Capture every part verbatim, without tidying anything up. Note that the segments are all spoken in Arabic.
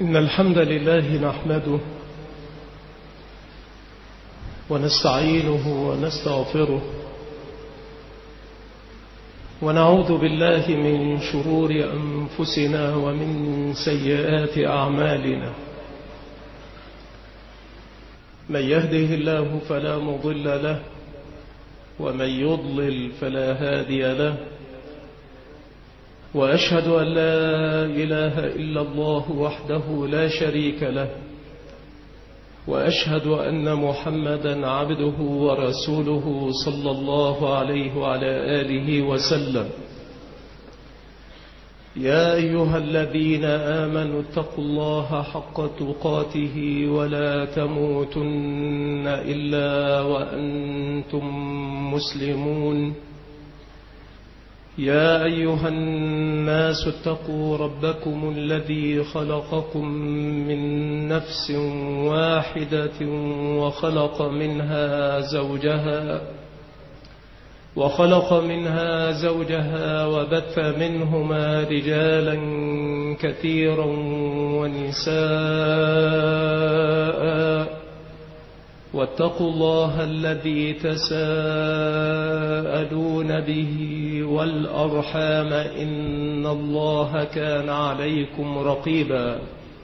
إن الحمد لله نحمده ونستعينه ونستغفره ونعوذ بالله من شرور أنفسنا ومن سيئات أعمالنا. من يهده الله فلا مضل له ومن يضلل فلا هادي له، وأشهد أن لا إله إلا الله وحده لا شريك له، وأشهد أن محمدا عبده ورسوله صلى الله عليه وعلى آله وسلم. يا أيها الذين آمنوا اتقوا الله حق تقاته ولا تموتن إلا وأنتم مسلمون. يا أيها الناس اتقوا ربكم الذي خلقكم من نفس واحدة وخلق منها زوجها وخلق منها زوجها وبث منهما رجالا كثيرا ونساء، واتقوا الله الذي تساءلون به والأرحام إن الله كان عليكم رقيبا.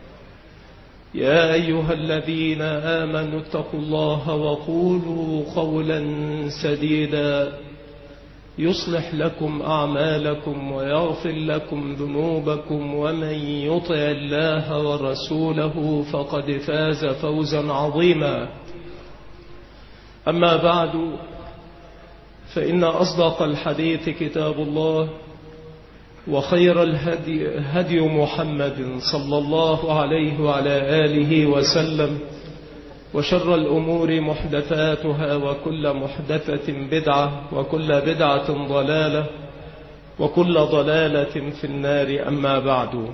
يا أيها الذين آمنوا اتقوا الله وقولوا قولا سديدا يصلح لكم أعمالكم ويغفر لكم ذنوبكم، ومن يطع الله ورسوله فقد فاز فوزا عظيما. أما بعد، فإن أصدق الحديث كتاب الله، وخير الهدي هدي محمد صلى الله عليه وعلى آله وسلم، وشر الأمور محدثاتها، وكل محدثة بدعة، وكل بدعة ضلالة، وكل ضلالة في النار. أما بعد،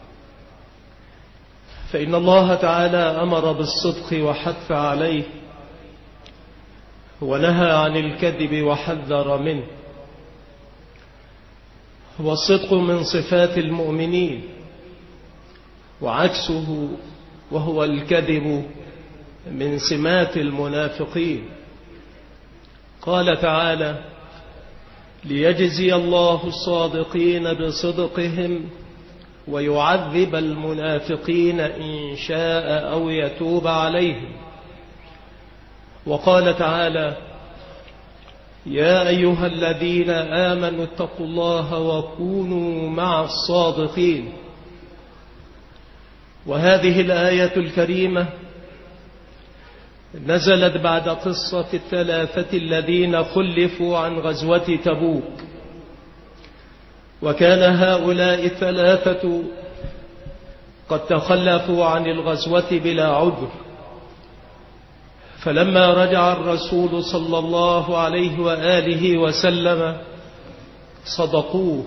فإن الله تعالى أمر بالصدق وحث عليه، ونهى عن الكذب وحذر منه. والصدق من صفات المؤمنين، وعكسه وهو الكذب من سمات المنافقين. قال تعالى: ليجزي الله الصادقين بصدقهم ويعذب المنافقين إن شاء أو يتوب عليهم. وقال تعالى: يا أيها الذين آمنوا اتقوا الله وكونوا مع الصادقين. وهذه الآية الكريمة نزلت بعد قصة الثلاثة الذين خلفوا عن غزوة تبوك. وكان هؤلاء الثلاثة قد تخلفوا عن الغزوة بلا عذر، فلما رجع الرسول صلى الله عليه وآله وسلم صدقوه،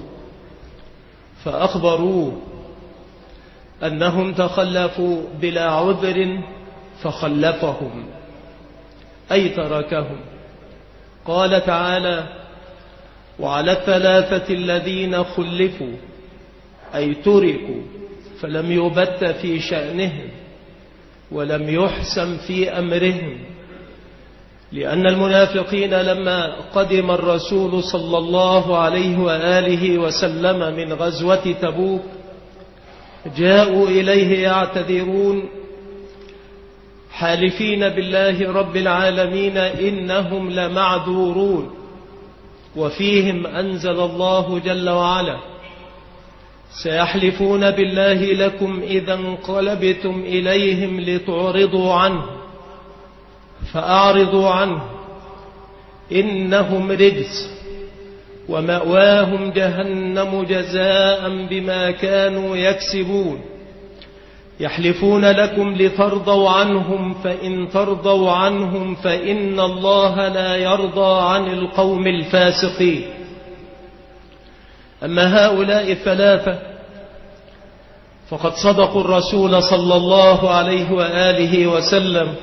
فأخبروه أنهم تخلفوا بلا عذر فخلفهم، أي تركهم. قال تعالى: وعلى الثلاثة الذين خلفوا، أي تركوا فلم يبت في شأنهم ولم يحسم في أمرهم، لأن المنافقين لما قدم الرسول صلى الله عليه وآله وسلم من غزوة تبوك جاءوا إليه يعتذرون، حالفين بالله رب العالمين إنهم لمعذورون. وفيهم أنزل الله جل وعلا: سيحلفون بالله لكم إذا انقلبتم إليهم لتعرضوا عنه فأعرضوا عنه إنهم رجس ومأواهم جهنم جزاء بما كانوا يكسبون. يحلفون لكم لترضوا عنهم، فإن ترضوا عنهم فإن الله لا يرضى عن القوم الفاسقين. أما هؤلاء الثلاثة فقد صدقوا الرسول صلى الله عليه وآله وسلم،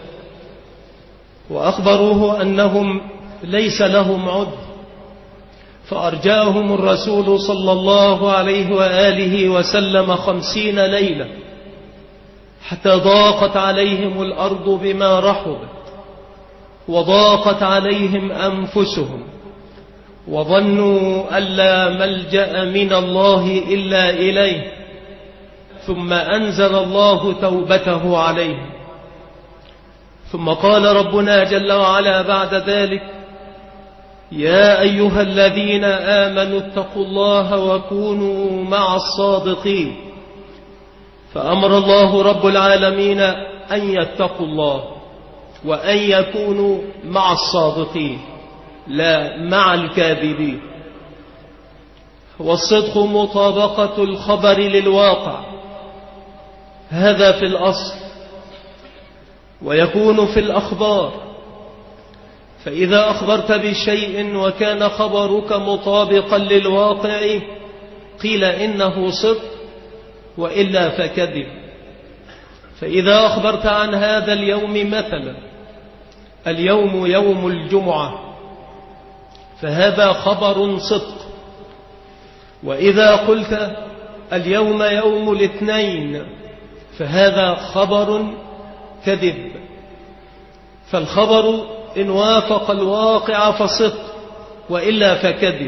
وأخبروه أنهم ليس لهم عذر، فأرجاهم الرسول صلى الله عليه وآله وسلم خمسين ليلة حتى ضاقت عليهم الأرض بما رحبت وضاقت عليهم أنفسهم وظنوا أن لا ملجأ من الله إلا إليه، ثم أنزل الله توبته عليهم. ثم قال ربنا جل وعلا بعد ذلك: يا أيها الذين آمنوا اتقوا الله وكونوا مع الصادقين. فأمر الله رب العالمين أن يتقوا الله وأن يكونوا مع الصادقين لا مع الكاذبين. والصدق مطابقة الخبر للواقع، هذا في الأصل، ويكون في الأخبار. فإذا أخبرت بشيء وكان خبرك مطابقا للواقع قيل إنه صدق، وإلا فكذب. فإذا أخبرت عن هذا اليوم مثلا اليوم يوم الجمعة فهذا خبر صدق. وإذا قلت اليوم يوم الاثنين فهذا خبر كذب. فالخبر إن وافق الواقع فصدق، وإلا فكذب.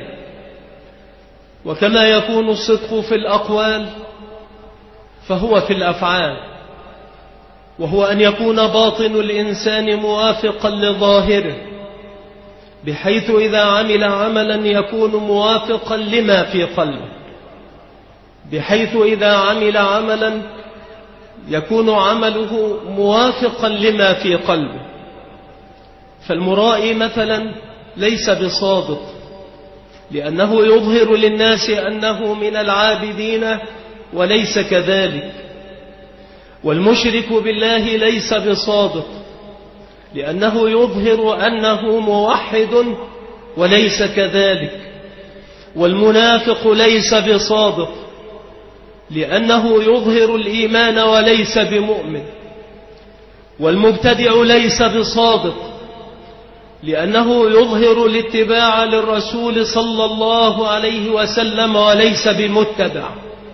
وكما يكون الصدق في الأقوال فهو في الأفعال، وهو أن يكون باطن الإنسان موافقا لظاهره، بحيث إذا عمل عملا يكون موافقا لما في قلبه، بحيث إذا عمل عملا يكون عمله موافقا لما في قلبه. فالمرائي مثلا ليس بصادق، لأنه يظهر للناس أنه من العابدين وليس كذلك. والمشرك بالله ليس بصادق، لأنه يظهر أنه موحد وليس كذلك. والمنافق ليس بصادق، لأنه يظهر الإيمان وليس بمؤمن. والمبتدع ليس بصادق، لأنه يظهر الاتباع للرسول صلى الله عليه وسلم وليس بمتبع.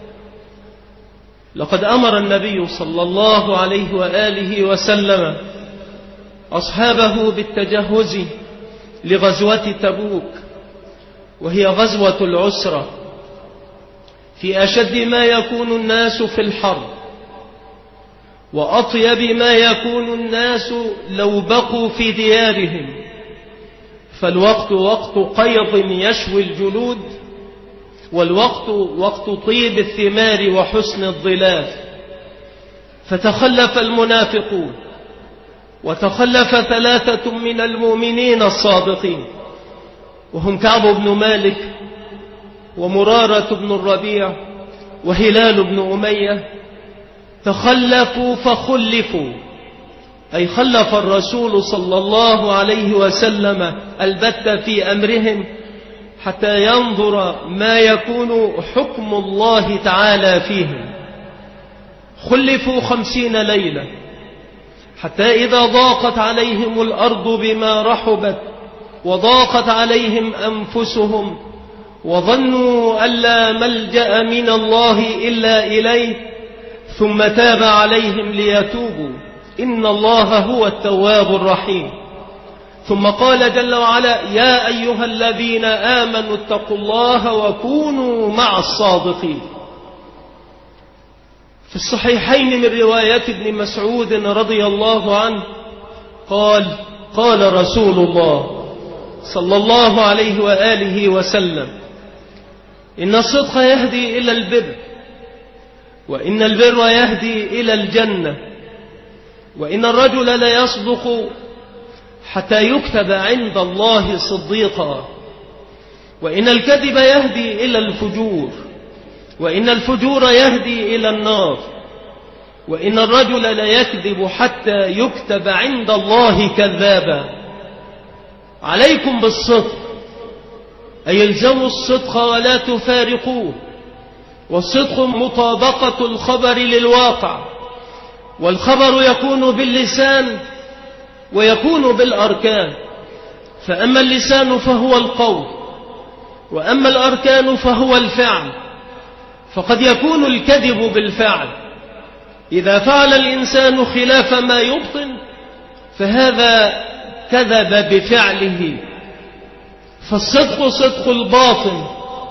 لقد أمر النبي صلى الله عليه وآله وسلم أصحابه بالتجهز لغزوة تبوك، وهي غزوة العسرة، في أشد ما يكون الناس في الحرب، وأطيب ما يكون الناس لو بقوا في ديارهم. فالوقت وقت قيض يشوي الجلود، والوقت وقت طيب الثمار وحسن الظلال. فتخلف المنافقون، وتخلف ثلاثة من المؤمنين الصادقين، وهم كعب بن مالك ومرارة بن الربيع وهلال بن أمية. تخلفوا فخلفوا، أي خلف الرسول صلى الله عليه وسلم البتة في أمرهم حتى ينظر ما يكون حكم الله تعالى فيهم. خلفوا خمسين ليلة، حتى إذا ضاقت عليهم الأرض بما رحبت وضاقت عليهم أنفسهم وظنوا أن لا ملجأ من الله إلا إليه، ثم تاب عليهم ليتوبوا، إن الله هو التواب الرحيم. ثم قال جل وعلا: يا أيها الذين آمنوا اتقوا الله وكونوا مع الصادقين. في الصحيحين من رواية ابن مسعود رضي الله عنه قال: قال رسول الله صلى الله عليه وآله وسلم: إن الصدق يهدي إلى البر، وإن البر يهدي إلى الجنة، وإن الرجل ليصدق حتى يكتب عند الله صديقا، وإن الكذب يهدي إلى الفجور، وإن الفجور يهدي إلى النار، وإن الرجل ليكذب حتى يكتب عند الله كذابا. عليكم بالصدق، أي الزموا الصدق ولا تفارقوه. والصدق مطابقة الخبر للواقع، والخبر يكون باللسان ويكون بالأركان. فأما اللسان فهو القول، وأما الأركان فهو الفعل. فقد يكون الكذب بالفعل، إذا فعل الإنسان خلاف ما يبطن فهذا كذب بفعله. فالصدق صدق الباطن،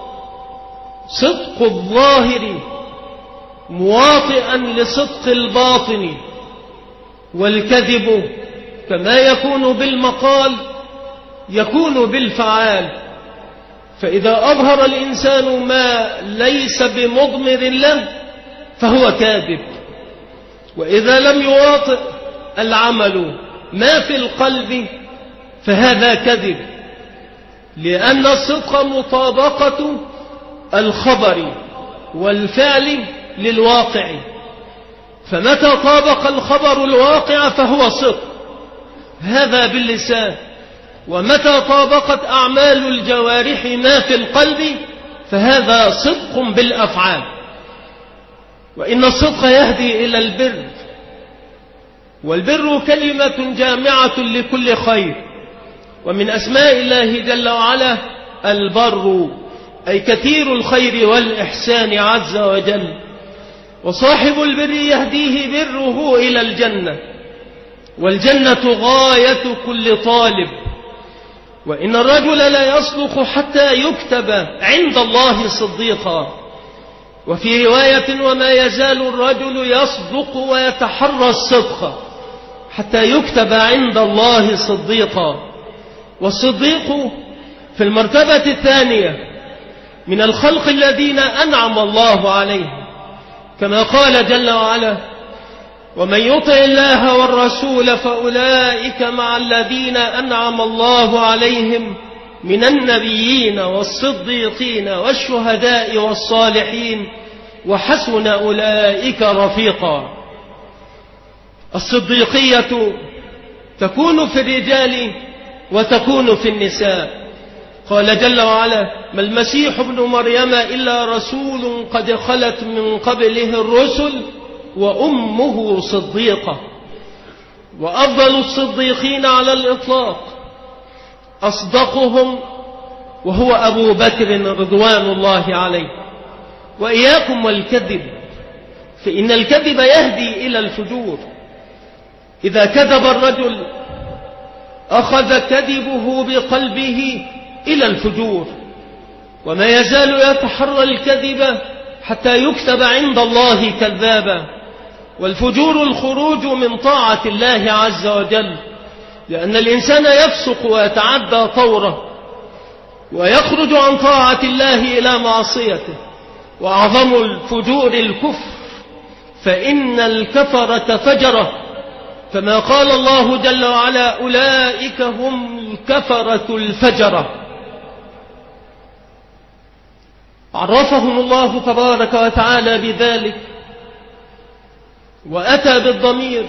صدق الظاهر مواطئا لصدق الباطن، والكذب كما يكون بالمقال يكون بالفعال. فإذا أظهر الإنسان ما ليس بمضمر له فهو كاذب، وإذا لم يواطئ العمل ما في القلب فهذا كذب، لأن الصدق مطابقة الخبر والفعل للواقع، فمتى طابق الخبر الواقع فهو صدق، هذا باللسان. ومتى طابقت أعمال الجوارح ما في القلب فهذا صدق بالأفعال. وإن الصدق يهدي إلى البر، والبر كلمة جامعة لكل خير، ومن أسماء الله جل وعلا البر، أي كثير الخير والإحسان عز وجل. وصاحب البر يهديه بره إلى الجنة، والجنة غاية كل طالب. وإن الرجل لا يصدق حتى يكتب عند الله صديقا. وفي رواية وما يزال الرجل يصدق ويتحرى الصدق حتى يكتب عند الله صديقا. والصديق في المرتبة الثانية من الخلق الذين أنعم الله عليهم، كما قال جل وعلا: ومن يطع الله والرسول فأولئك مع الذين أنعم الله عليهم من النبيين والصديقين والشهداء والصالحين وحسن أولئك رفيقا. الصديقية تكون في الرجال وتكون في النساء. قال جل وعلا: ما المسيح ابن مريم إلا رسول قد خلت من قبله الرسل وأمه صديقة. وأفضل الصديقين على الإطلاق أصدقهم وهو أبو بكر رضوان الله عليه. وإياكم والكذب، فإن الكذب يهدي إلى الفجور. إذا كذب الرجل أخذ كذبه بقلبه إلى الفجور، وما يزال يتحرى الكذب حتى يكتب عند الله كذابا. والفجور الخروج من طاعة الله عز وجل، لأن الإنسان يفسق ويتعدى طوره ويخرج عن طاعة الله إلى معصيته. وأعظم الفجور الكفر، فإن الكفرة فجرة، كما قال الله جل وعلا: أولئك هم الكفرة الفجرة. عرفهم الله تبارك وتعالى بذلك، وأتى بالضمير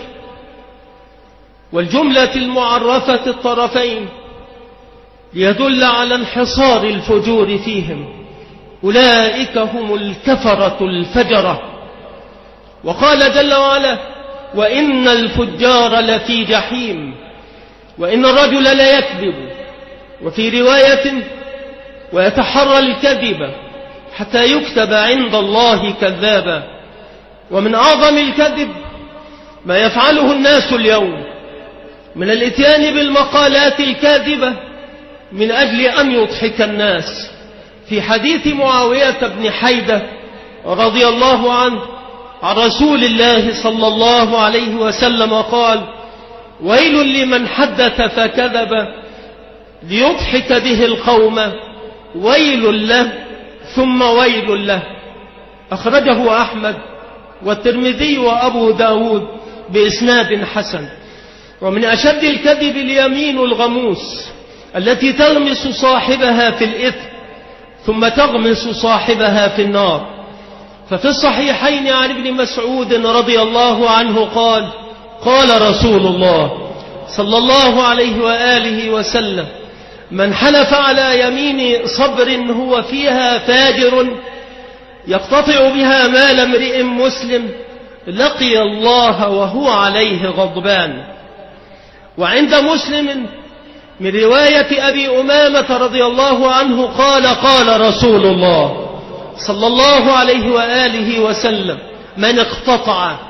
والجملة المعرفة الطرفين ليدل على انحصار الفجور فيهم. أولئك هم الكفرة الفجرة. وقال جل وعلا: وإن الفجار لفي جحيم. وإن الرجل لا يكذب، وفي رواية: ويتحرى الكذب حتى يكتب عند الله كذابا. ومن أعظم الكذب ما يفعله الناس اليوم من الاتيان بالمقالات الكاذبة من أجل أن يضحك الناس. في حديث معاوية بن حيدة رضي الله عنه عن رسول الله صلى الله عليه وسلم قال: ويل لمن حدث فكذب ليضحك به القوم، ويل له ثم ويل له. أخرجه أحمد والترمذي وأبو داود بإسناد حسن. ومن أشد الكذب اليمين الغموس التي تغمس صاحبها في الإثم ثم تغمس صاحبها في النار. ففي الصحيحين عن ابن مسعود رضي الله عنه قال: قال رسول الله صلى الله عليه وآله وسلم: من حلف على يمين صبر هو فيها فاجر يقتطع بها مال امرئ مسلم لقي الله وهو عليه غضبان. وعند مسلم من رواية أبي أمامة رضي الله عنه قال: قال رسول الله صلى الله عليه وآله وسلم: من اقتطع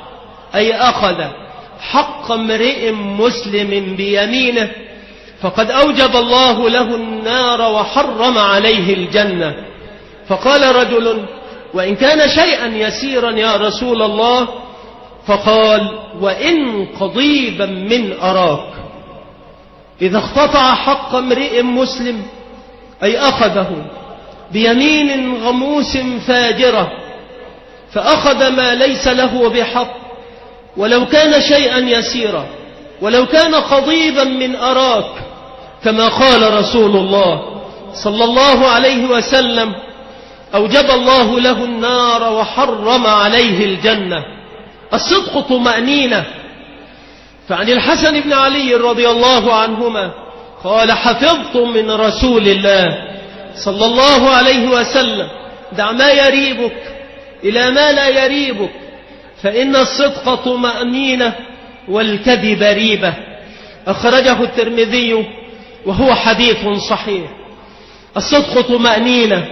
أي أخذ حق امرئ مسلم بيمينه فقد أوجب الله له النار وحرم عليه الجنة. فقال رجل: وإن كان شيئا يسيرا يا رسول الله؟ فقال: وإن قضيبا من أراك. إذا اختطع حق امرئ مسلم أي أخذه بيمين غموس فاجرة، فأخذ ما ليس له بحق ولو كان شيئا يسيرا، ولو كان قضيبا من أراك، كما قال رسول الله صلى الله عليه وسلم: أوجب الله له النار وحرم عليه الجنة. الصدق طمأنينة. فعن الحسن بن علي رضي الله عنهما قال: حفظت من رسول الله صلى الله عليه وسلم: دع ما يريبك إلى ما لا يريبك، فإن الصدق طمأنينة والكذب ريبة. أخرجه الترمذي وهو حديث صحيح. الصدق طمأنينة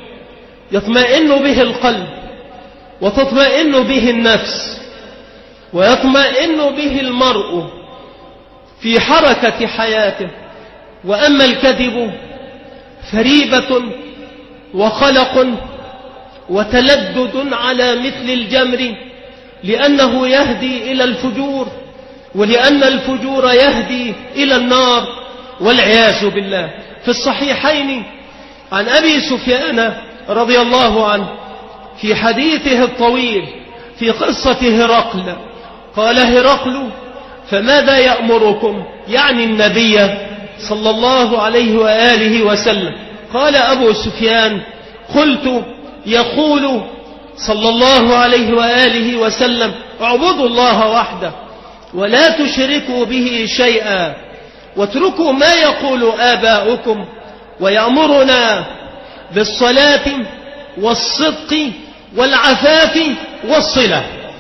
يطمئن به القلب وتطمئن به النفس ويطمئن به المرء في حركة حياته. وأما الكذب فريبة وخلق وتلدد على مثل الجمر، لأنه يهدي إلى الفجور، ولأن الفجور يهدي إلى النار والعياذ بالله. في الصحيحين عن أبي سفيان رضي الله عنه في حديثه الطويل في قصة هرقل قال هرقل: فماذا يأمركم؟ يعني النبي صلى الله عليه وآله وسلم. قال أبو سفيان: قلت: يقول صلى الله عليه وآله وسلم: اعبدوا الله وحده ولا تشركوا به شيئا واتركوا ما يقول آباؤكم، ويأمرنا بالصلاة والصدق والعفاف والصلة.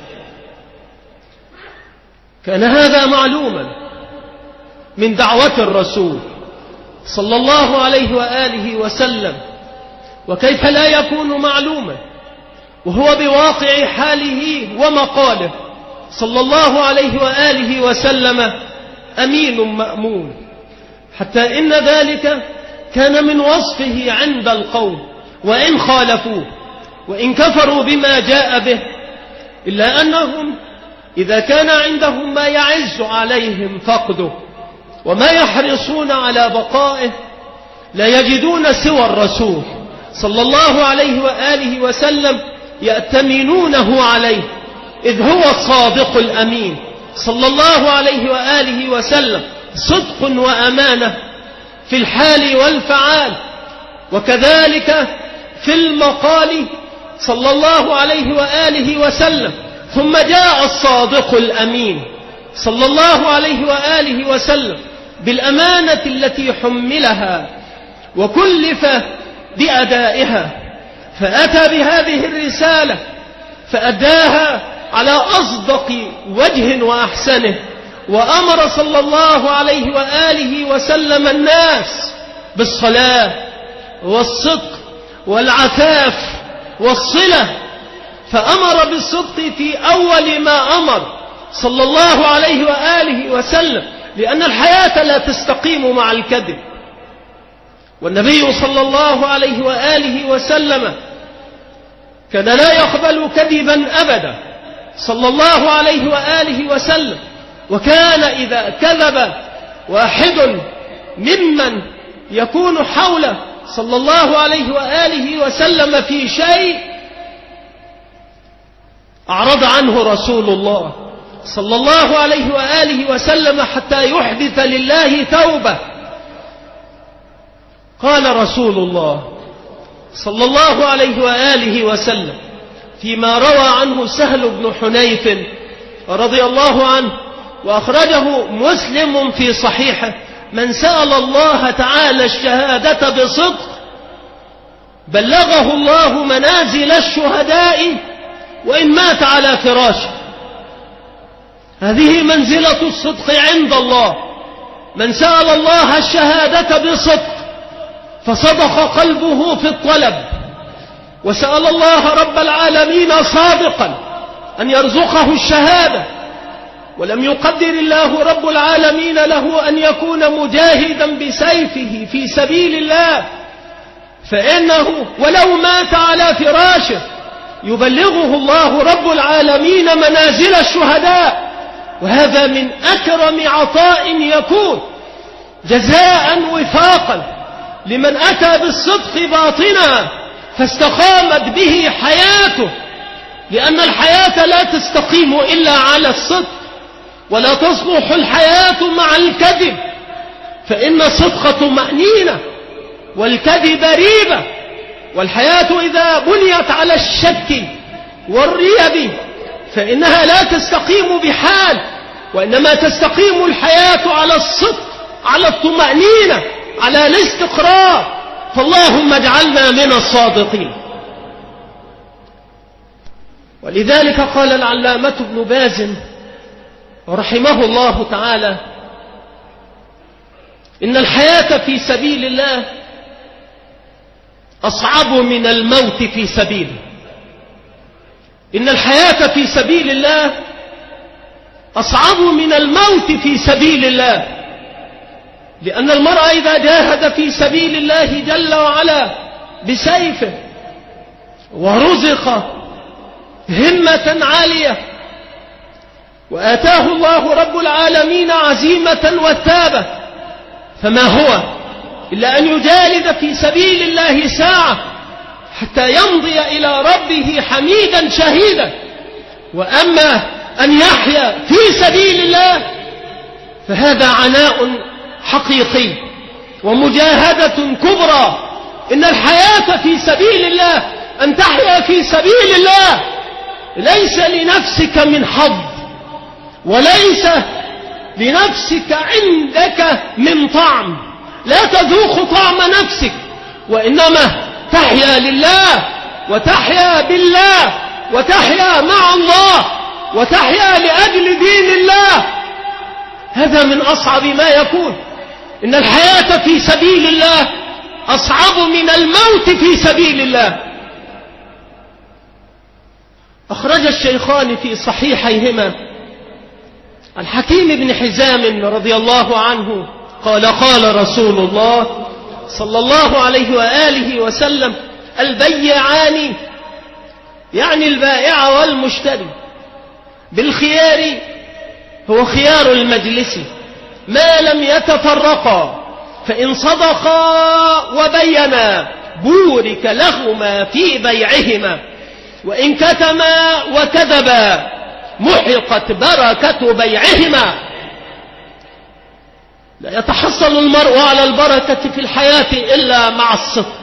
كان هذا معلوما من دعوة الرسول صلى الله عليه وآله وسلم، وكيف لا يكون معلوما وهو بواقع حاله ومقاله صلى الله عليه وآله وسلم أمين مأمون، حتى إن ذلك كان من وصفه عند القوم وإن خالفوه وإن كفروا بما جاء به، إلا أنهم إذا كان عندهم ما يعز عليهم فقده وما يحرصون على بقائه لا يجدون سوى الرسول صلى الله عليه وآله وسلم يأتمنونه عليه، إذ هو الصادق الأمين صلى الله عليه وآله وسلم، صدق وأمانة في الحال والفعال، وكذلك في المقال صلى الله عليه وآله وسلم. ثم جاء الصادق الأمين صلى الله عليه وآله وسلم بالأمانة التي حملها وكلف بأدائها، فأتى بهذه الرسالة فأداها على أصدق وجه وأحسنه، وأمر صلى الله عليه وآله وسلم الناس بالصلاة والصدق والعفاف والصلة، فأمر بالصدق في أول ما أمر صلى الله عليه وآله وسلم، لأن الحياة لا تستقيم مع الكذب. والنبي صلى الله عليه وآله وسلم كان لا يقبل كذبا أبدا صلى الله عليه وآله وسلم، وكان إذا كذب واحد ممن يكون حوله صلى الله عليه وآله وسلم في شيء أعرض عنه رسول الله صلى الله عليه وآله وسلم حتى يحدث لله توبة. قال رسول الله صلى الله عليه وآله وسلم فيما روى عنه سهل بن حنيف رضي الله عنه وأخرجه مسلم في صحيحه: من سأل الله تعالى الشهادة بصدق بلغه الله منازل الشهداء وإن مات على فراشه. هذه منزلة الصدق عند الله. من سأل الله الشهادة بصدق فصدق قلبه في الطلب وسأل الله رب العالمين صادقا أن يرزقه الشهادة ولم يقدر الله رب العالمين له أن يكون مجاهدا بسيفه في سبيل الله، فإنه ولو مات على فراشه يبلغه الله رب العالمين منازل الشهداء. وهذا من أكرم عطاء يكون جزاء وفاقا لمن أتى بالصدق باطنا فاستقامت به حياته، لأن الحياة لا تستقيم إلا على الصدق، ولا تصلح الحياة مع الكذب، فإن الصدق طمأنينة والكذب ريبة. والحياة إذا بنيت على الشك والريب فإنها لا تستقيم بحال، وإنما تستقيم الحياة على الصدق، على الطمأنينة، على الاستقرار. فاللهم اجعلنا من الصادقين. ولذلك قال العلامة ابن باز رحمه الله تعالى: إن الحياة في سبيل الله أصعب من الموت في سبيله. إن الحياة في سبيل الله أصعب من الموت في سبيل الله، لأن المرء إذا جاهد في سبيل الله جل وعلا بسيفه ورزق همة عالية وآتاه الله رب العالمين عزيمة وثابة، فما هو إلا أن يجالد في سبيل الله ساعة حتى يمضي إلى ربه حميدا شهيدا. وأما أن يحيا في سبيل الله فهذا عناء حقيقي ومجاهدة كبرى. إن الحياة في سبيل الله، أن تحيا في سبيل الله، ليس لنفسك من حظ، وليس لنفسك عندك من طعم، لا تذوق طعم نفسك، وإنما تحيا لله، وتحيا بالله، وتحيا مع الله، وتحيا لأجل دين الله. هذا من أصعب ما يكون. إن الحياة في سبيل الله أصعب من الموت في سبيل الله. أخرج الشيخان في صحيحيهما عن حكيم بن حزام رضي الله عنه قال: قال رسول الله صلى الله عليه وآله وسلم: البيعان، يعني البائع والمشتري، بالخيار، هو خيار المجلس ما لم يتفرقا، فإن صدقا وبينا بورك لهما في بيعهما، وإن كتما وكذبا محقت بركة بيعهما. لا يتحصل المرء على البركة في الحياة إلا مع الصدق،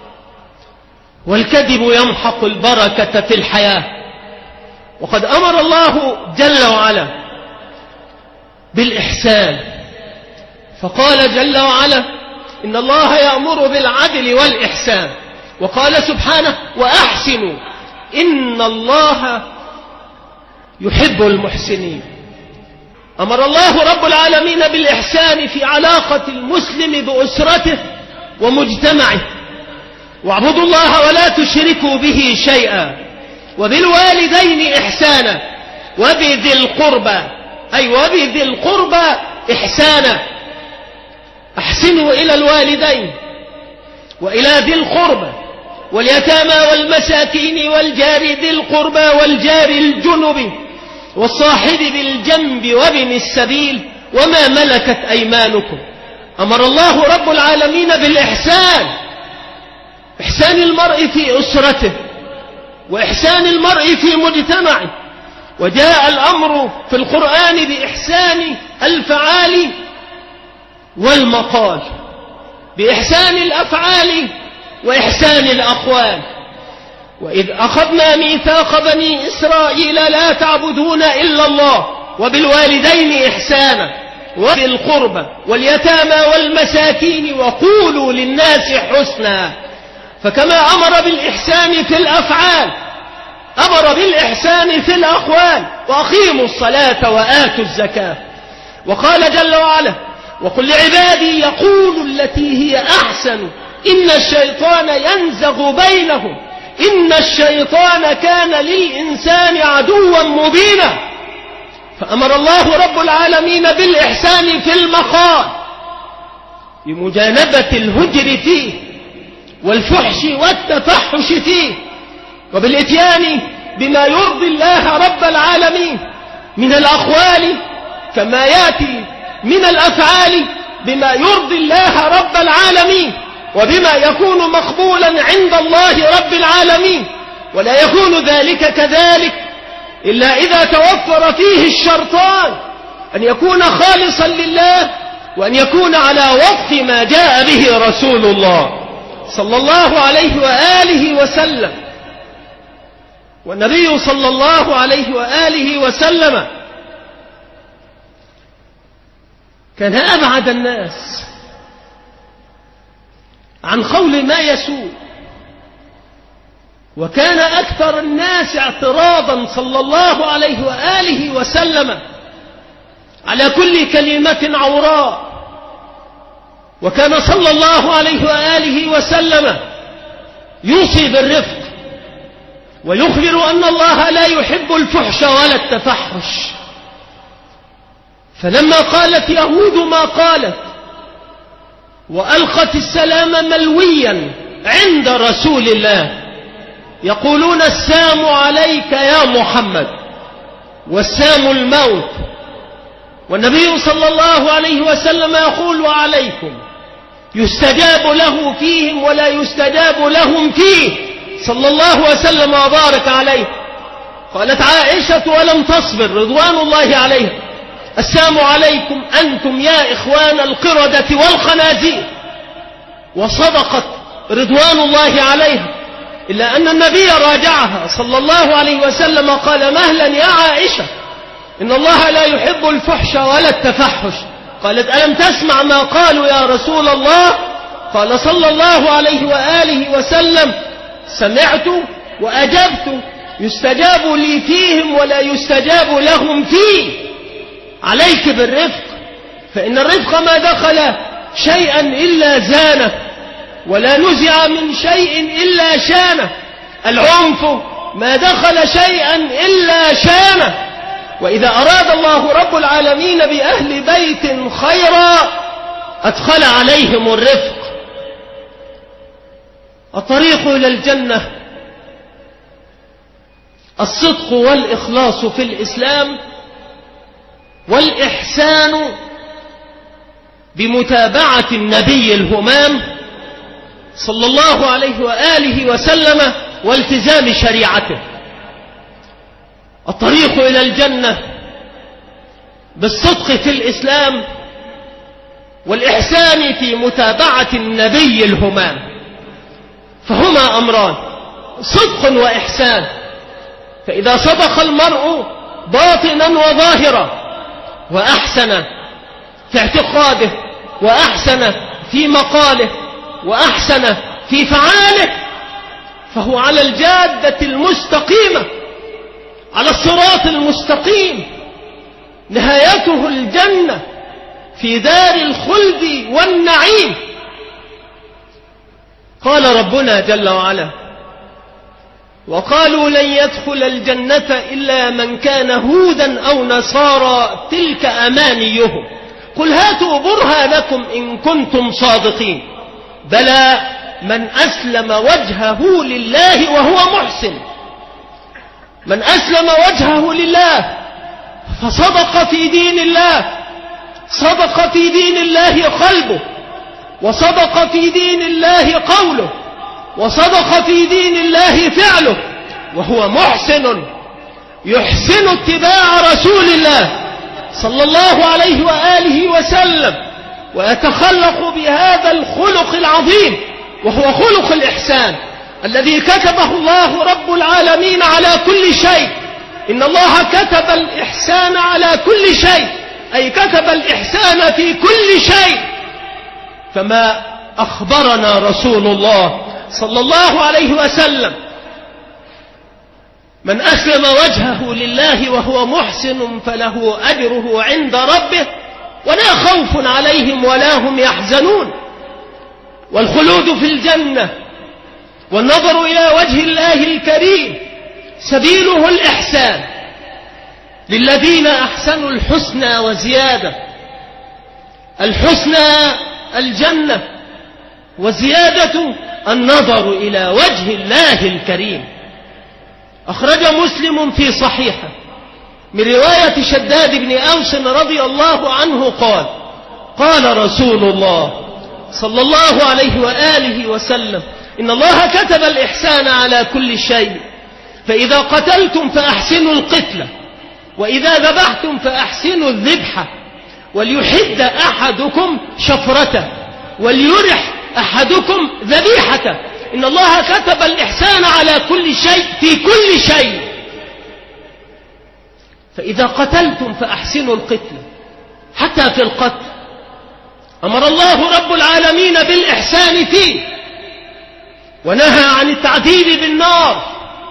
والكذب يمحق البركة في الحياة. وقد أمر الله جل وعلا بالإحسان، فقال جل وعلا: إن الله يأمر بالعدل والإحسان. وقال سبحانه: وأحسنوا إن الله يحب المحسنين. أمر الله رب العالمين بالإحسان في علاقة المسلم بأسرته ومجتمعه. واعبدوا الله ولا تشركوا به شيئا، وبالوالدين إحسانا، وبذي القربى، أي وبذي القربى إحسانا. أحسنوا إلى الوالدين وإلى ذي القربى واليتامى والمساكين والجار ذي القربى والجار الجنب والصاحب بالجنب وابن السبيل وما ملكت أيمانكم. أمر الله رب العالمين بالإحسان، إحسان المرء في أسرته، وإحسان المرء في مجتمعه. وجاء الأمر في القرآن بإحسان الفعال والمقال، بإحسان الأفعال وإحسان الأقوال. وإذ أخذنا ميثاق بني إسرائيل لا تعبدون إلا الله وبالوالدين إحسانا وبالقربى واليتامى والمساكين وقولوا للناس حسنا. فكما أمر بالإحسان في الأفعال أمر بالإحسان في الأقوال. وأقيموا الصلاة وآتوا الزكاة. وقال جل وعلا: وقل لعبادي يقولوا التي هي أحسن إن الشيطان ينزغ بينهم إن الشيطان كان للإنسان عدوا مبينا. فأمر الله رب العالمين بالإحسان في المخال بمجانبة الهجر فيه والفحش والتفحش فيه، وبالإتيان بما يرضي الله رب العالمين من الأقوال كما يأتي من الأفعال بما يرضي الله رب العالمين، وبما يكون مقبولا عند الله رب العالمين. ولا يكون ذلك كذلك إلا إذا توفر فيه الشرطان: أن يكون خالصا لله، وأن يكون على وفق ما جاء به رسول الله صلى الله عليه وآله وسلم. والنبي صلى الله عليه وآله وسلم كان أبعد الناس عن قول ما يسوء، وكان أكثر الناس اعتراضا صلى الله عليه وآله وسلم على كل كلمة عوراء. وكان صلى الله عليه وآله وسلم يوصي بالرفق، ويخبر أن الله لا يحب الفحش ولا التفحش. فلما قالت يهود ما قالت وألقت السلام ملويا عند رسول الله، يقولون السام عليك يا محمد، والسام الموت، والنبي صلى الله عليه وسلم يقول وعليكم، يستجاب له فيهم ولا يستجاب لهم فيه صلى الله وسلم وبارك عليه. قالت عائشة ولم تصبر رضوان الله عليها: السلام عليكم أنتم يا إخوان القردة والخنازير. وصدقت رضوان الله عليها، إلا أن النبي راجعها صلى الله عليه وسلم قال: مهلا يا عائشة، إن الله لا يحب الفحش ولا التفحش. قالت: ألم تسمع ما قالوا يا رسول الله؟ قال صلى الله عليه وآله وسلم: سمعت وأجبت، يستجاب لي فيهم ولا يستجاب لهم فيه. عليك بالرفق، فإن الرفق ما دخل شيئا إلا زانه، ولا نزع من شيء إلا شانه. العنف ما دخل شيئا إلا شانه. وإذا أراد الله رب العالمين بأهل بيت خيرا أدخل عليهم الرفق. الطريق إلى الجنة الصدق والإخلاص في الإسلام، والإحسان بمتابعة النبي الهمام صلى الله عليه وآله وسلم والتزام شريعته. الطريق إلى الجنة بالصدق في الإسلام والإحسان في متابعة النبي الهمام، فهما أمران: صدق وإحسان. فإذا صدق المرء باطنا وظاهرا، وأحسن في اعتقاده، وأحسن في مقاله، وأحسن في فعاله، فهو على الجادة المستقيمة، على الصراط المستقيم، نهايته الجنة في دار الخلد والنعيم. قال ربنا جل وعلا: وقالوا لن يدخل الجنة إلا من كان هودا أو نصارى تلك أمانيهم قل هاتوا برهانكم إن كنتم صادقين بلى من أسلم وجهه لله وهو محسن. من أسلم وجهه لله فصدق في دين الله، صدق في دين الله قلبه، وصدق في دين الله قوله، وصدق في دين الله فعله، وهو محسن يحسن اتباع رسول الله صلى الله عليه وآله وسلم، ويتخلق بهذا الخلق العظيم وهو خلق الإحسان الذي كتبه الله رب العالمين على كل شيء. إن الله كتب الإحسان على كل شيء، أي كتب الإحسان في كل شيء. فما أخبرنا رسول الله صلى الله عليه وسلم: من أسلم وجهه لله وهو محسن فله أجره عند ربه ولا خوف عليهم ولا هم يحزنون. والخلود في الجنة والنظر إلى وجه الله الكريم سبيله الإحسان. للذين أحسنوا الحسنى وزيادة. الحسنى الجنة، وزيادة النظر إلى وجه الله الكريم. أخرج مسلم في صحيحه من رواية شداد بن أوس رضي الله عنه قال: قال رسول الله صلى الله عليه وآله وسلم: إن الله كتب الإحسان على كل شيء، فإذا قتلتم فأحسنوا القتلة، وإذا ذبحتم فأحسنوا الذبحة، وليحد أحدكم شفرته، وليرح أحدكم ذبيحته. إن الله كتب الإحسان على كل شيء في كل شيء، فإذا قتلتم فأحسنوا القتلة. حتى في القتل أمر الله رب العالمين بالإحسان فيه، ونهى عن التعذيب بالنار.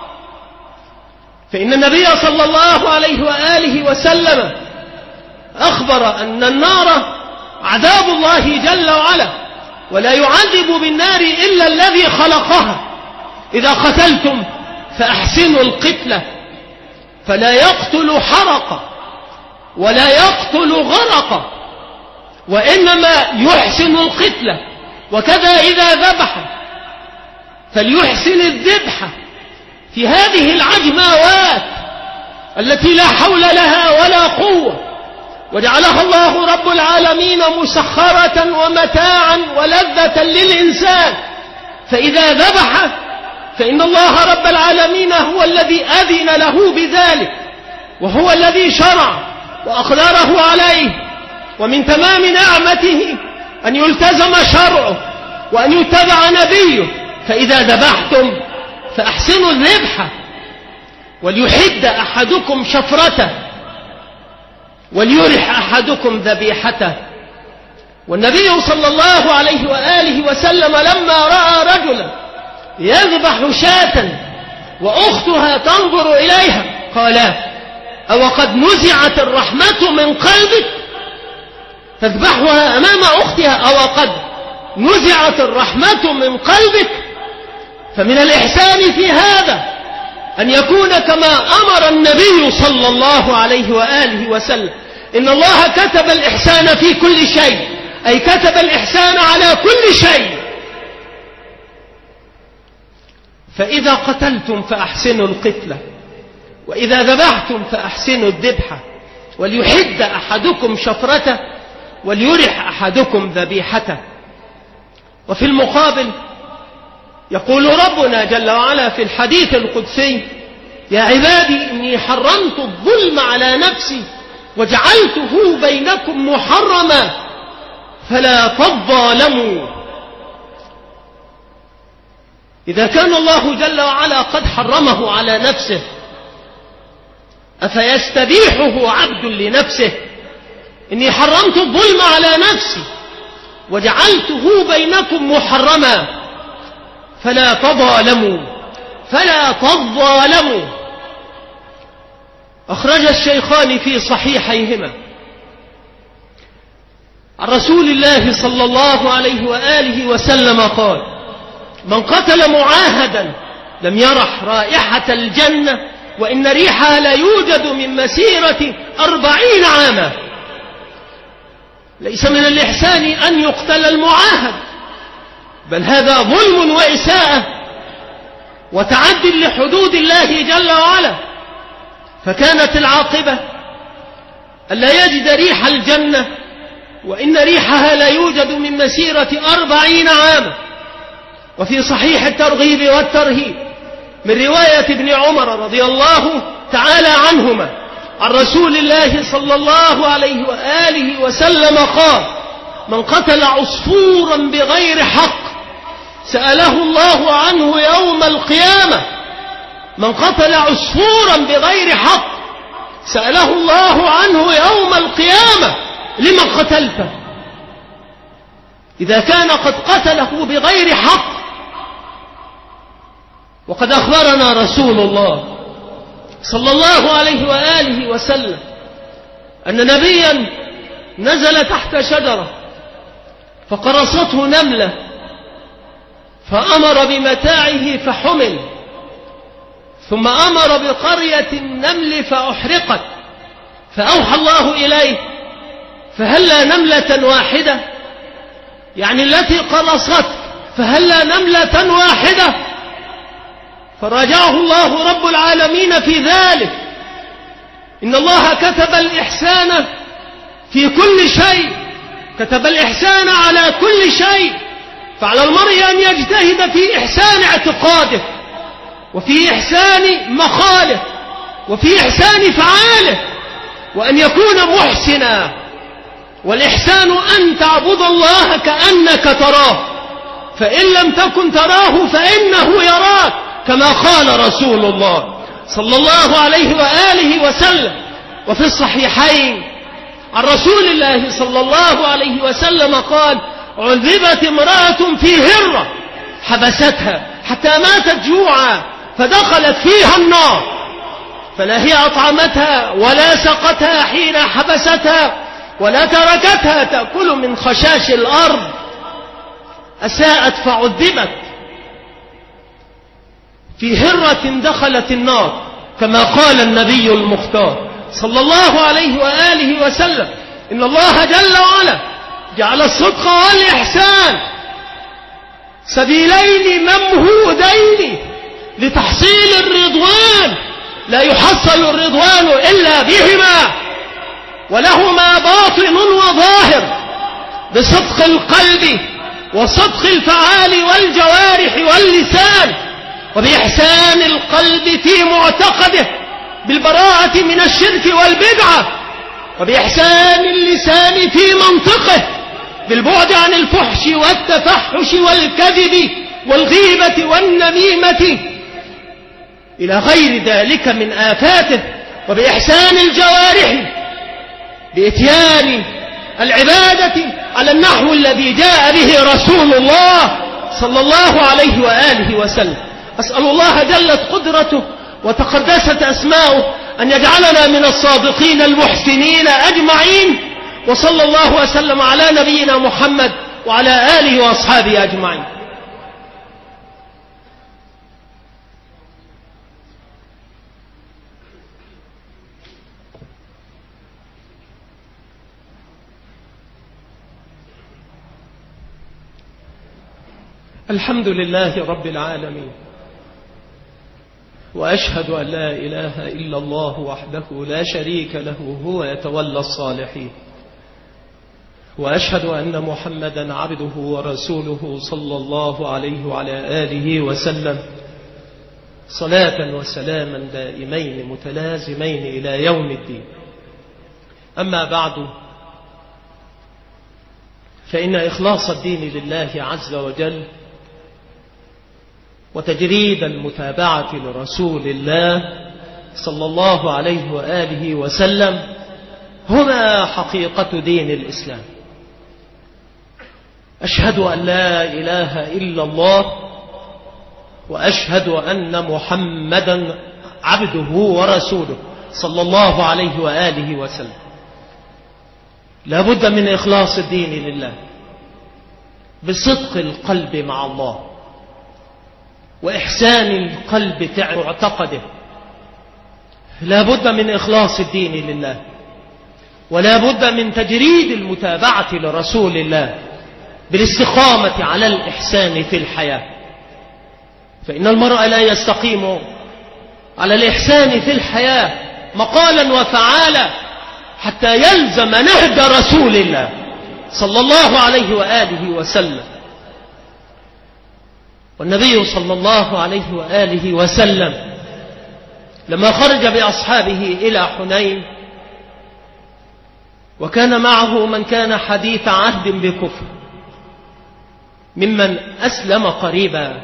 فإن النبي صلى الله عليه وآله وسلم أخبر أن النار عذاب الله جل وعلا، ولا يعذب بالنار إلا الذي خلقها. إذا قتلتم فأحسنوا القتلة، فلا يقتل حرق ولا يقتل غرق، وإنما يحسن القتلة. وكذا إذا ذبح فليحسن الذبح في هذه العجماوات التي لا حول لها ولا قوة، وجعلها الله رب العالمين مسخرة ومتاعا ولذة للإنسان. فإذا ذبح فإن الله رب العالمين هو الذي أذن له بذلك، وهو الذي شرع وأقدره عليه. ومن تمام نعمته أن يلتزم شرعه وأن يتبع نبيه. فإذا ذبحتم فأحسنوا الذبح، وليحد أحدكم شفرته، وليرح أحدكم ذبيحته. والنبي صلى الله عليه وآله وسلم لما رأى رجلا يذبح شاة وأختها تنظر إليها قال: أو قد نزعت الرحمة من قلبك تذبحها أمام أختها؟ أو قد نزعت الرحمة من قلبك؟ فمن الإحسان في هذا أن يكون كما أمر النبي صلى الله عليه وآله وسلم. إن الله كتب الإحسان في كل شيء، أي كتب الإحسان على كل شيء. فإذا قتلتم فأحسنوا القتلة، وإذا ذبحتم فأحسنوا الذبحة، وليحد أحدكم شفرته، وليرح أحدكم ذبيحته. وفي المقابل يقول ربنا جل وعلا في الحديث القدسي: يا عبادي إني حرمت الظلم على نفسي وجعلته بينكم محرما فلا تظالموا. إذا كان الله جل وعلا قد حرمه على نفسه، أفيستبيحه عبد لنفسه؟ إني حرمت الظلم على نفسي وجعلته بينكم محرما فلا تظالموا فلا تظالموا. أخرج الشيخان في صحيحيهما عن رسول الله صلى الله عليه وآله وسلم قال: من قتل معاهدا لم يرح رائحة الجنة، وإن ريحها لا يوجد من مسيرة أربعين عاما. ليس من الإحسان أن يقتل المعاهد، بل هذا ظلم وإساءة وتعد لحدود الله جل وعلا. فكانت العاقبة ألا يجد ريح الجنة، وإن ريحها لا يوجد من مسيرة أربعين عاما. وفي صحيح الترغيب والترهيب من رواية ابن عمر رضي الله تعالى عنهما عن رسول الله صلى الله عليه وآله وسلم قال: من قتل عصفورا بغير حق سأله الله عنه يوم القيامة. من قتل عصفورا بغير حق سأله الله عنه يوم القيامة: لمن قتلته؟ إذا كان قد قتله بغير حق. وقد أخبرنا رسول الله صلى الله عليه وآله وسلم أن نبيا نزل تحت شجرة فقرصته نملة، فأمر بمتاعه فحمل، ثم أمر بقرية النمل فأحرقت، فأوحى الله إليه فهلا نملة واحدة، يعني التي قلصت فهلا نملة واحدة. فراجعه الله رب العالمين في ذلك. إن الله كتب الإحسان في كل شيء، كتب الإحسان على كل شيء، فعلى المرء أن يجتهد في إحسان اعتقاده، وفي إحسان مخاله، وفي إحسان فعاله، وأن يكون محسنا. والإحسان أن تعبد الله كأنك تراه، فإن لم تكن تراه فإنه يراك، كما قال رسول الله صلى الله عليه وآله وسلم. وفي الصحيحين عن رسول الله صلى الله عليه وسلم قال: عذبت امرأة في هرة حبستها حتى ماتت جوعا فدخلت فيها النار، فلا هي أطعمتها ولا سقتها حين حبستها ولا تركتها تأكل من خشاش الأرض، أساءت فعذبت. في هرة دخلت النار، كما قال النبي المختار صلى الله عليه وآله وسلم: إن الله جل وعلا جعل الصدق والإحسان سبيلين ممهودين لتحصيل الرضوان، لا يحصل الرضوان إلا بهما، ولهما باطن وظاهر، بصدق القلب وصدق الفعال والجوارح واللسان، وبإحسان القلب في معتقده بالبراءة من الشرك والبدعة، وبإحسان اللسان في منطقه بالبعد عن الفحش والتفحش والكذب والغيبة والنميمة إلى غير ذلك من آفاته، وبإحسان الجوارح بإتيان العبادة على النحو الذي جاء به رسول الله صلى الله عليه وآله وسلم. أسأل الله جلت قدرته وتقدست أسماؤه أن يجعلنا من الصادقين المحسنين أجمعين، وصلى الله وسلم على نبينا محمد وعلى آله وأصحابه أجمعين. الحمد لله رب العالمين، وأشهد أن لا إله إلا الله وحده لا شريك له هو يتولى الصالحين، وأشهد أن محمدا عبده ورسوله صلى الله عليه وعلى آله وسلم، صلاة وسلاما دائمين متلازمين إلى يوم الدين. أما بعد، فإن إخلاص الدين لله عز وجل وتجريد المتابعة لرسول الله صلى الله عليه وآله وسلم هما حقيقة دين الإسلام. أشهد أن لا إله إلا الله، وأشهد أن محمدا عبده ورسوله صلى الله عليه وآله وسلم. لا بد من إخلاص الدين لله بصدق القلب مع الله، وإحسان القلب في معتقده. لا بد من إخلاص الدين لله، ولا بد من تجريد المتابعة لرسول الله بالاستقامة على الإحسان في الحياة، فإن المرء لا يستقيم على الإحسان في الحياة مقالا وفعالا حتى يلزم نهج رسول الله صلى الله عليه وآله وسلم. والنبي صلى الله عليه وآله وسلم لما خرج بأصحابه إلى حنين، وكان معه من كان حديث عهد بكفر ممن أسلم قريبا،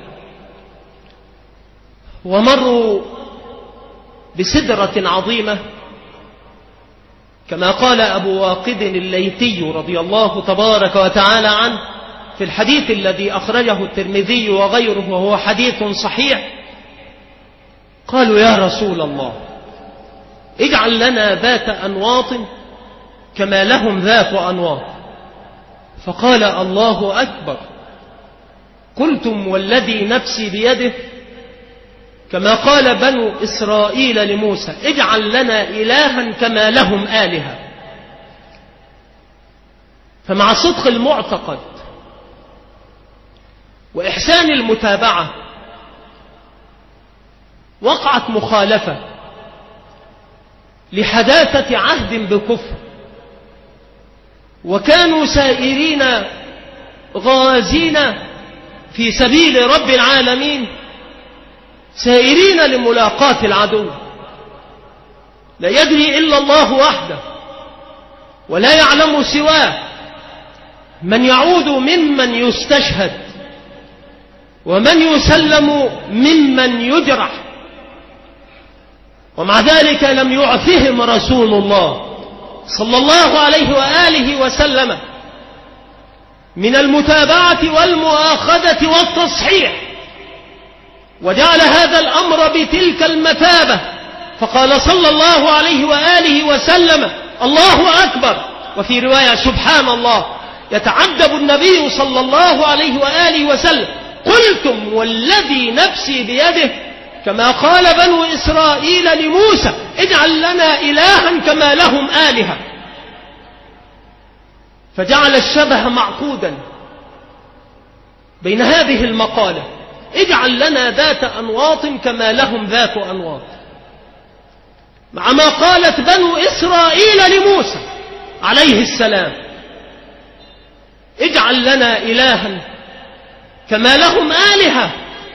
ومروا بسدرة عظيمة كما قال أبو واقد الليثي رضي الله تبارك وتعالى عنه في الحديث الذي أخرجه الترمذي وغيره وهو حديث صحيح. قالوا: يا رسول الله، اجعل لنا ذات أنواط كما لهم ذات أنواط. فقال: الله أكبر. قلتم: والذي نفسي بيده كما قال بنو إسرائيل لموسى اجعل لنا إلها كما لهم آلهة. فمع صدق المعتقد وإحسان المتابعة وقعت مخالفة لحداثة عهد بكفر، وكانوا سائرين غازين في سبيل رب العالمين، سائرين لملاقاة العدو، لا يدري إلا الله وحده ولا يعلم سواه من يعود ممن يستشهد ومن يسلم ممن يجرح. ومع ذلك لم يعفهم رسول الله صلى الله عليه وآله وسلم من المتابعة والمؤاخذة والتصحيح، وجعل هذا الأمر بتلك المثابة، فقال صلى الله عليه وآله وسلم الله أكبر. وفي رواية سبحان الله، يتعجب النبي صلى الله عليه وآله وسلم قلتم والذي نفسي بيده كما قال بنو إسرائيل لموسى اجعل لنا إلها كما لهم آلهة. فجعل الشبه معقودا بين هذه المقالة اجعل لنا ذات أنواط كما لهم ذات أنواط، مع ما قالت بنو إسرائيل لموسى عليه السلام اجعل لنا إلها كما لهم آلهة.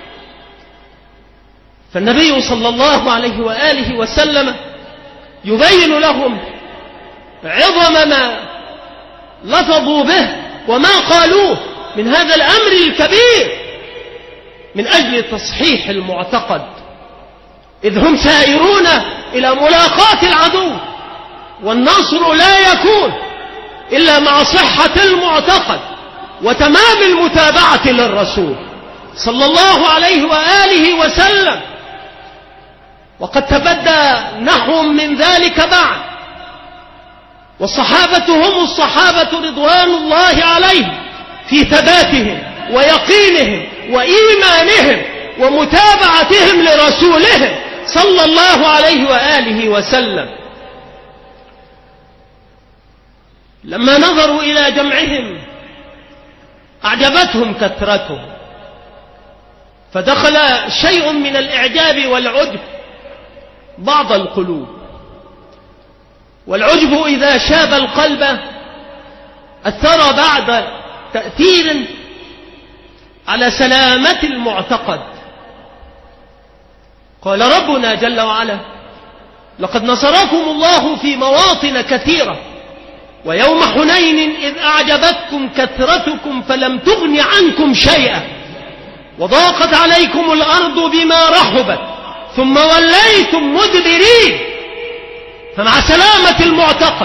فالنبي صلى الله عليه وآله وسلم يبين لهم عظم ما لفظوا به وما قالوه من هذا الأمر الكبير من أجل تصحيح المعتقد، إذ هم سائرون إلى ملاقاة العدو، والنصر لا يكون إلا مع صحة المعتقد وتمام المتابعة للرسول صلى الله عليه وآله وسلم. وقد تبدى نحو من ذلك بعد، والصحابة هم الصحابة رضوان الله عليهم في ثباتهم ويقينهم وإيمانهم ومتابعتهم لرسولهم صلى الله عليه وآله وسلم. لما نظروا إلى جمعهم أعجبتهم كثرتهم، فدخل شيء من الإعجاب والعجب بعض القلوب، والعجب إذا شاب القلب أثر بعد تأثير على سلامة المعتقد. قال ربنا جل وعلا لقد نصركم الله في مواطن كثيرة ويوم حنين إذ أعجبتكم كثرتكم فلم تغن عنكم شيئا وضاقت عليكم الأرض بما رحبت ثم وليتم مدبرين. فمع سلامة المعتقد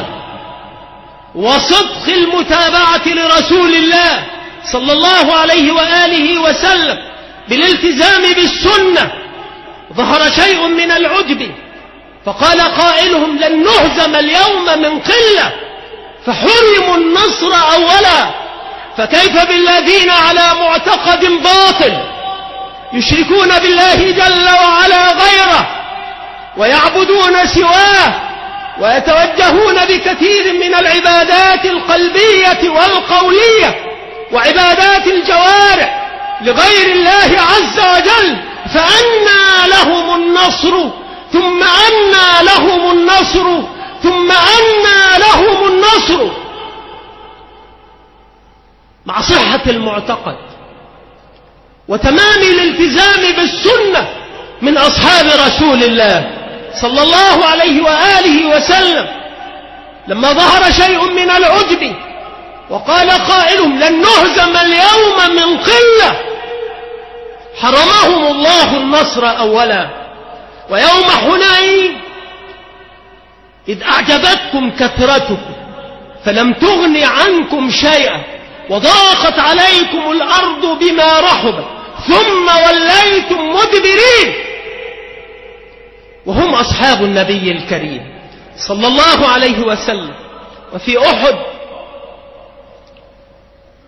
وصدق المتابعة لرسول الله صلى الله عليه وآله وسلم بالالتزام بالسنة ظهر شيء من العجب، فقال قائلهم لن نهزم اليوم من قلة فحرموا النصر أولا، فكيف بالذين على معتقد باطل يشركون بالله جل وعلا غيره ويعبدون سواه ويتوجهون بكثير من العبادات القلبية والقولية وعبادات الجوارح لغير الله عز وجل، فأنى لهم النصر ثم أنى لهم النصر ثم أنى لهم النصر. مع صحة المعتقد وتمام الالتزام بالسنة من أصحاب رسول الله صلى الله عليه وآله وسلم، لما ظهر شيء من العجب وقال قائلهم لن نهزم اليوم من قلة حرمهم الله النصر أولا. ويوم حنين إذ أعجبتكم كثرتكم فلم تغن عنكم شيئا وضاقت عليكم الأرض بما رحبت ثم وليتم مدبرين. وهم أصحاب النبي الكريم صلى الله عليه وسلم. وفي أحد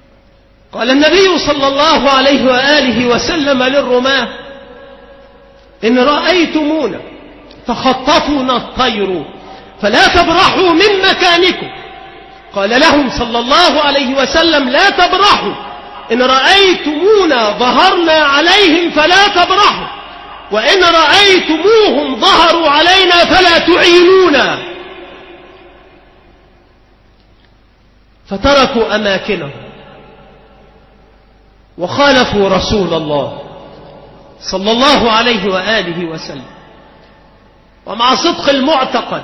قال النبي صلى الله عليه وآله وسلم للرماة إن رأيتمونا تخطفنا الطير فلا تبرحوا من مكانكم. قال لهم صلى الله عليه وسلم لا تبرحوا، إن رأيتمونا ظهرنا عليهم فلا تبرحوا، وإن رأيتموهم ظهروا علينا فلا تعينونا. فتركوا أماكنهم وخالفوا رسول الله صلى الله عليه وآله وسلم. ومع صدق المعتقد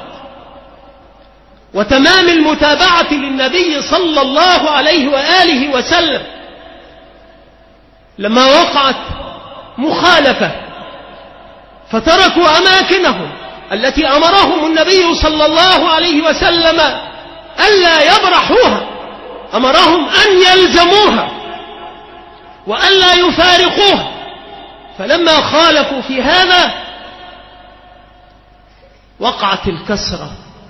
وتمام المتابعة للنبي صلى الله عليه وآله وسلم، لما وقعت مخالفة فتركوا أماكنهم التي أمرهم النبي صلى الله عليه وسلم ألا يبرحوها، أمرهم أن يلزموها وألا يفارقوها. فلما خالفوا في هذا وقعت الكسرة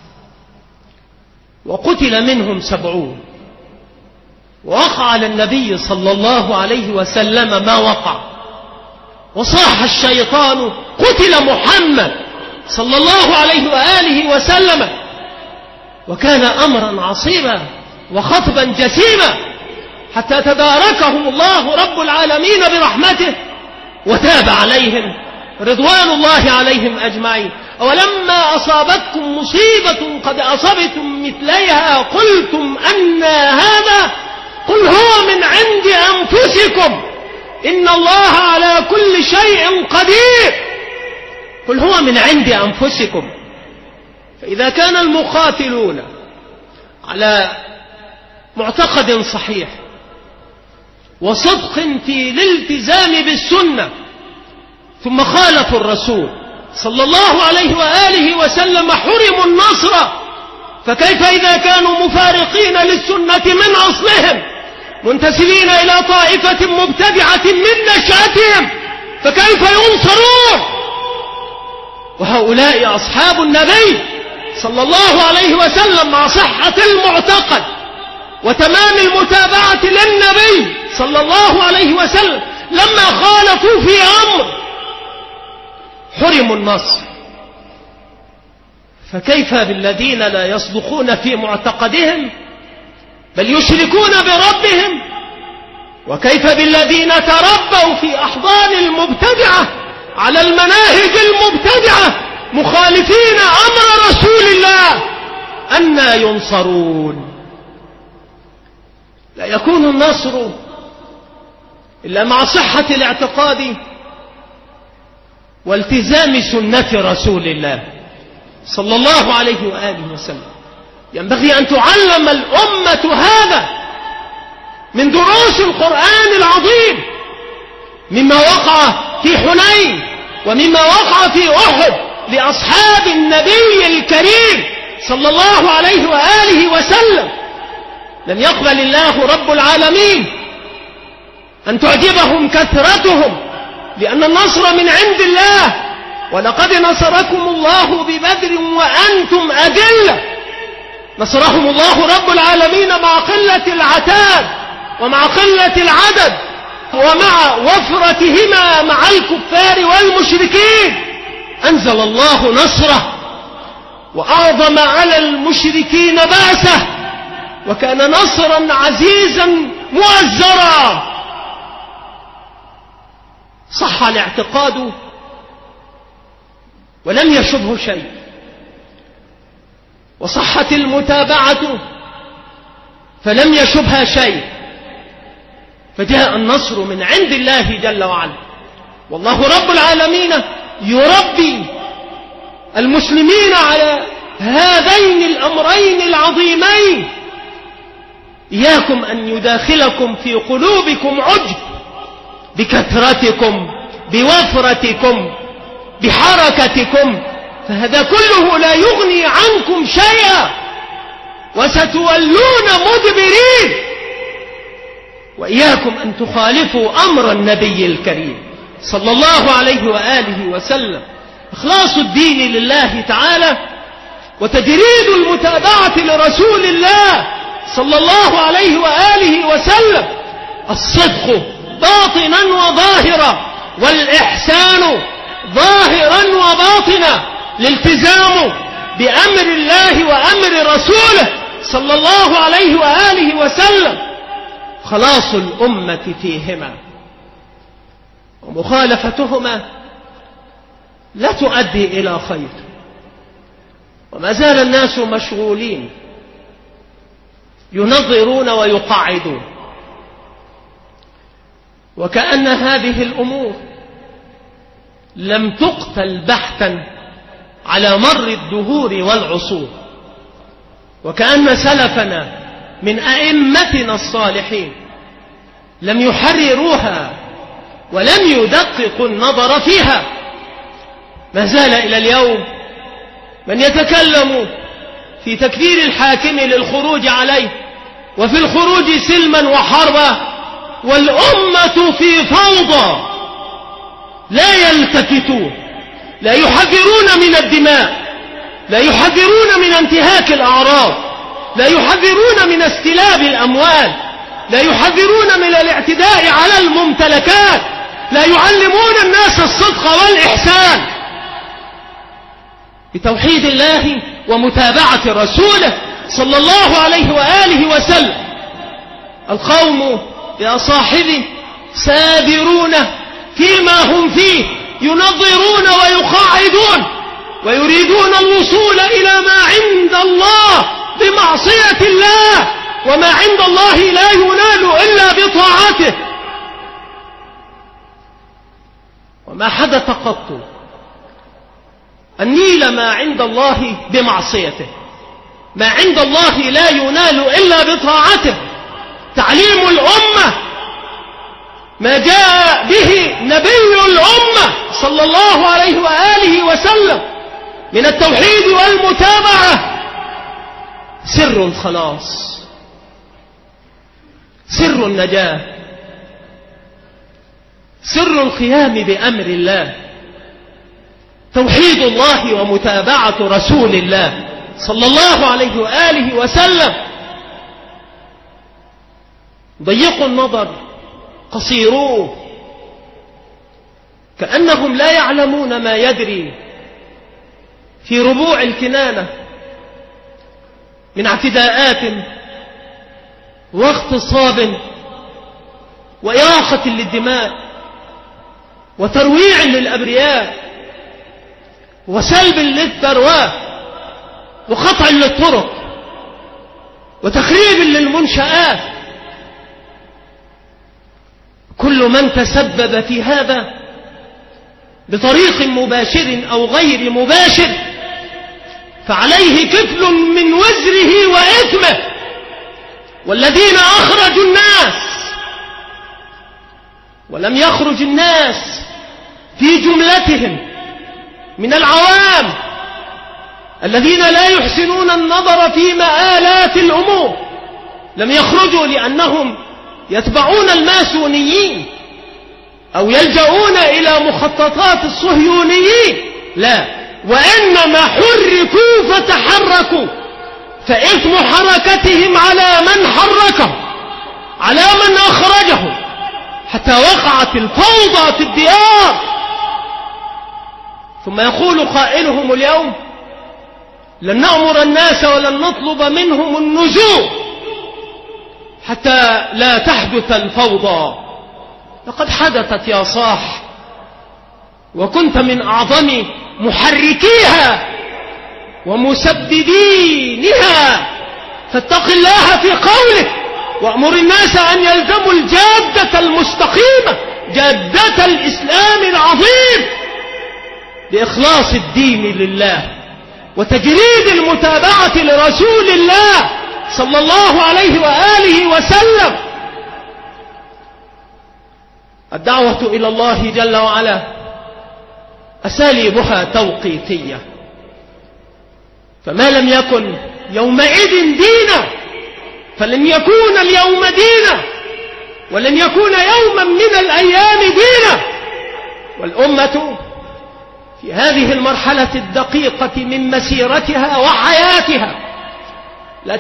وقتل منهم سبعون، ووقع على النبي صلى الله عليه وسلم ما وقع، وصاح الشيطان قتل محمد صلى الله عليه وآله وسلم. وكان أمرا عصيبا وخطبا جسيما حتى تداركهم الله رب العالمين برحمته وتاب عليهم رضوان الله عليهم أجمعين. ولما أصابتكم مصيبة قد أصبتم مثليها قلتم أن هذا قل هو من عند أنفسكم إن الله على كل شيء قدير. قل هو من عند أنفسكم. فإذا كان المقاتلون على معتقد صحيح وصدق في الالتزام بالسنة ثم خالفوا الرسول صلى الله عليه وآله وسلم حرموا النصر، فكيف إذا كانوا مفارقين للسنة من أصلهم منتسبين إلى طائفة مبتدعة من نشأتهم، فكيف ينصرون؟ وهؤلاء أصحاب النبي صلى الله عليه وسلم مع صحة المعتقد وتمام المتابعة للنبي صلى الله عليه وسلم لما خالفوا في أمر حرموا النصر، فكيف بالذين لا يصدقون في معتقدهم بل يشركون بربهم؟ وكيف بالذين تربوا في أحضان المبتدعة على المناهج المبتدعة مخالفين أمر رسول الله؟ أنى ينصرون؟ لا يكون النصر إلا مع صحة الاعتقاد والتزام سنة رسول الله صلى الله عليه وآله وسلم. ينبغي أن تعلم الأمة هذا من دروس القرآن العظيم، مما وقع في حنين ومما وقع في أحد لأصحاب النبي الكريم صلى الله عليه وآله وسلم. لن يقبل الله رب العالمين أن تعجبهم كثرتهم، لأن النصر من عند الله، ولقد نصركم الله ببدر وأنتم أذلة. نصرهم الله رب العالمين مع قلة العتاد ومع قلة العدد ومع وفرتهما مع الكفار والمشركين. أنزل الله نصره وأعظم على المشركين بأسه، وكان نصرا عزيزا مؤزرا. صح الاعتقاد ولم يشبه شيء، وصحت المتابعة فلم يشبها شيء، فجاء النصر من عند الله جل وعلا. والله رب العالمين يربي المسلمين على هذين الأمرين العظيمين. إياكم أن يداخلكم في قلوبكم عجب بكثرتكم بوفرتكم بحركتكم، فهذا كله لا يغني عنكم شيئا وستولون مدبرين. وإياكم أن تخالفوا أمر النبي الكريم صلى الله عليه وآله وسلم. إخلاص الدين لله تعالى وتجريد المتابعة لرسول الله صلى الله عليه وآله وسلم، الصدق باطنا وظاهرا، والإحسان ظاهرا وباطنا الالتزام بأمر الله وأمر رسوله صلى الله عليه وآله وسلم، خلاص الأمة فيهما، ومخالفتهما لا تؤدي إلى خير. وما زال الناس مشغولين ينظرون ويقعدون، وكأن هذه الأمور لم تقتل بحثا على مر الدهور والعصور، وكأن سلفنا من أئمتنا الصالحين لم يحرروها ولم يدققوا النظر فيها. ما زال إلى اليوم من يتكلم في تكفير الحاكم للخروج عليه وفي الخروج سلما وحربا، والأمة في فوضى، لا يلتفتون، لا يحذرون من الدماء، لا يحذرون من انتهاك الأعراض، لا يحذرون من استلاب الأموال، لا يحذرون من الاعتداء على الممتلكات، لا يعلمون الناس الصدق والإحسان بتوحيد الله ومتابعة رسوله صلى الله عليه وآله وسلم. القوم يا صاحبي سابرون فيما هم فيه، ينظرون ويقاعدون ويريدون الوصول إلى ما عند الله بمعصية الله، وما عند الله لا ينال إلا بطاعته. وما حدث قط أن نيل ما عند الله بمعصيته، ما عند الله لا ينال إلا بطاعته. تعليم الأمة ما جاء به نبي الأمة صلى الله عليه وآله وسلم من التوحيد والمتابعة سر الخلاص، سر النجاة، سر القيام بأمر الله، توحيد الله ومتابعة رسول الله صلى الله عليه وآله وسلم. ضيقوا النظر، قصيروه، كأنهم لا يعلمون ما يجري في ربوع الكنانة من اعتداءات واغتصاب وإراقة للدماء وترويع للأبرياء وسلب للثروات وقطع للطرق وتخريب للمنشآت. كل من تسبب في هذا بطريق مباشر أو غير مباشر فعليه كفل من وزره وإثمه. والذين أخرجوا الناس ولم يخرج الناس في جملتهم من العوام الذين لا يحسنون النظر في مآلات الأمور، لم يخرجوا لأنهم يتبعون الماسونيين أو يلجؤون إلى مخططات الصهيونيين، لا، وإنما حركوا فتحركوا، فإثم حركتهم على من حركهم، على من أخرجهم، حتى وقعت الفوضى في الديار. ثم يقول قائلهم اليوم لن نأمر الناس ولن نطلب منهم النزول حتى لا تحدث الفوضى. لقد حدثت يا صاح، وكنت من أعظم محركيها ومسببينها، فاتق الله في قولك وأمر الناس أن يلزموا الجادة المستقيمة، جادة الإسلام العظيم، بإخلاص الدين لله وتجريد المتابعة لرسول الله صلى الله عليه وآله وسلم. الدعوة إلى الله جل وعلا أساليبها توقيتية، فما لم يكن يومئذ دينا فلن يكون اليوم دينا، ولن يكون يوما من الأيام دينا. والأمة في هذه المرحلة الدقيقة من مسيرتها وحياتها لا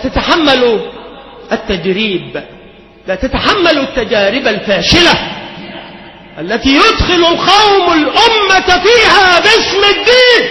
التي يدخل القوم الأمة فيها باسم الدين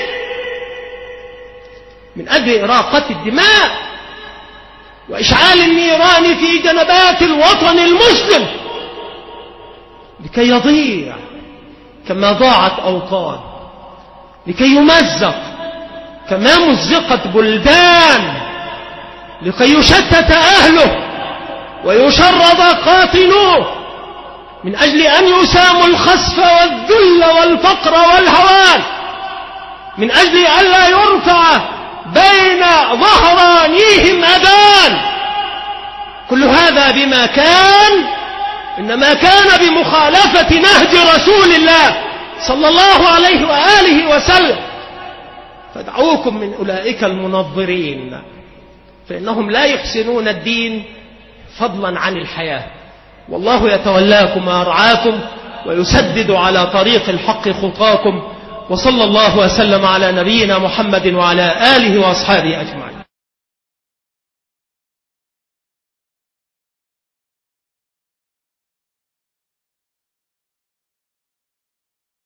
من أجل إراقة الدماء وإشعال النيران في جنبات الوطن المسلم لكي يضيع كما ضاعت أوطان، لكي يمزق كما مزقت بلدان، لكي يشتت أهله ويشرد قاتلوه من أجل أن يساموا الخسف والذل والفقر والهوان، من أجل أن لا يرفع بين ظهرانيهم أذان. كل هذا بما كان إنما كان بمخالفة نهج رسول الله صلى الله عليه وآله وسلم. فادعوكم من أولئك المنظرين، فإنهم لا يحسنون الدين فضلا عن الحياة. والله يتولاكم ويرعاكم ويسدد على طريق الحق خطاكم. وصلى الله وسلم على نبينا محمد وعلى آله وأصحابه أجمعين.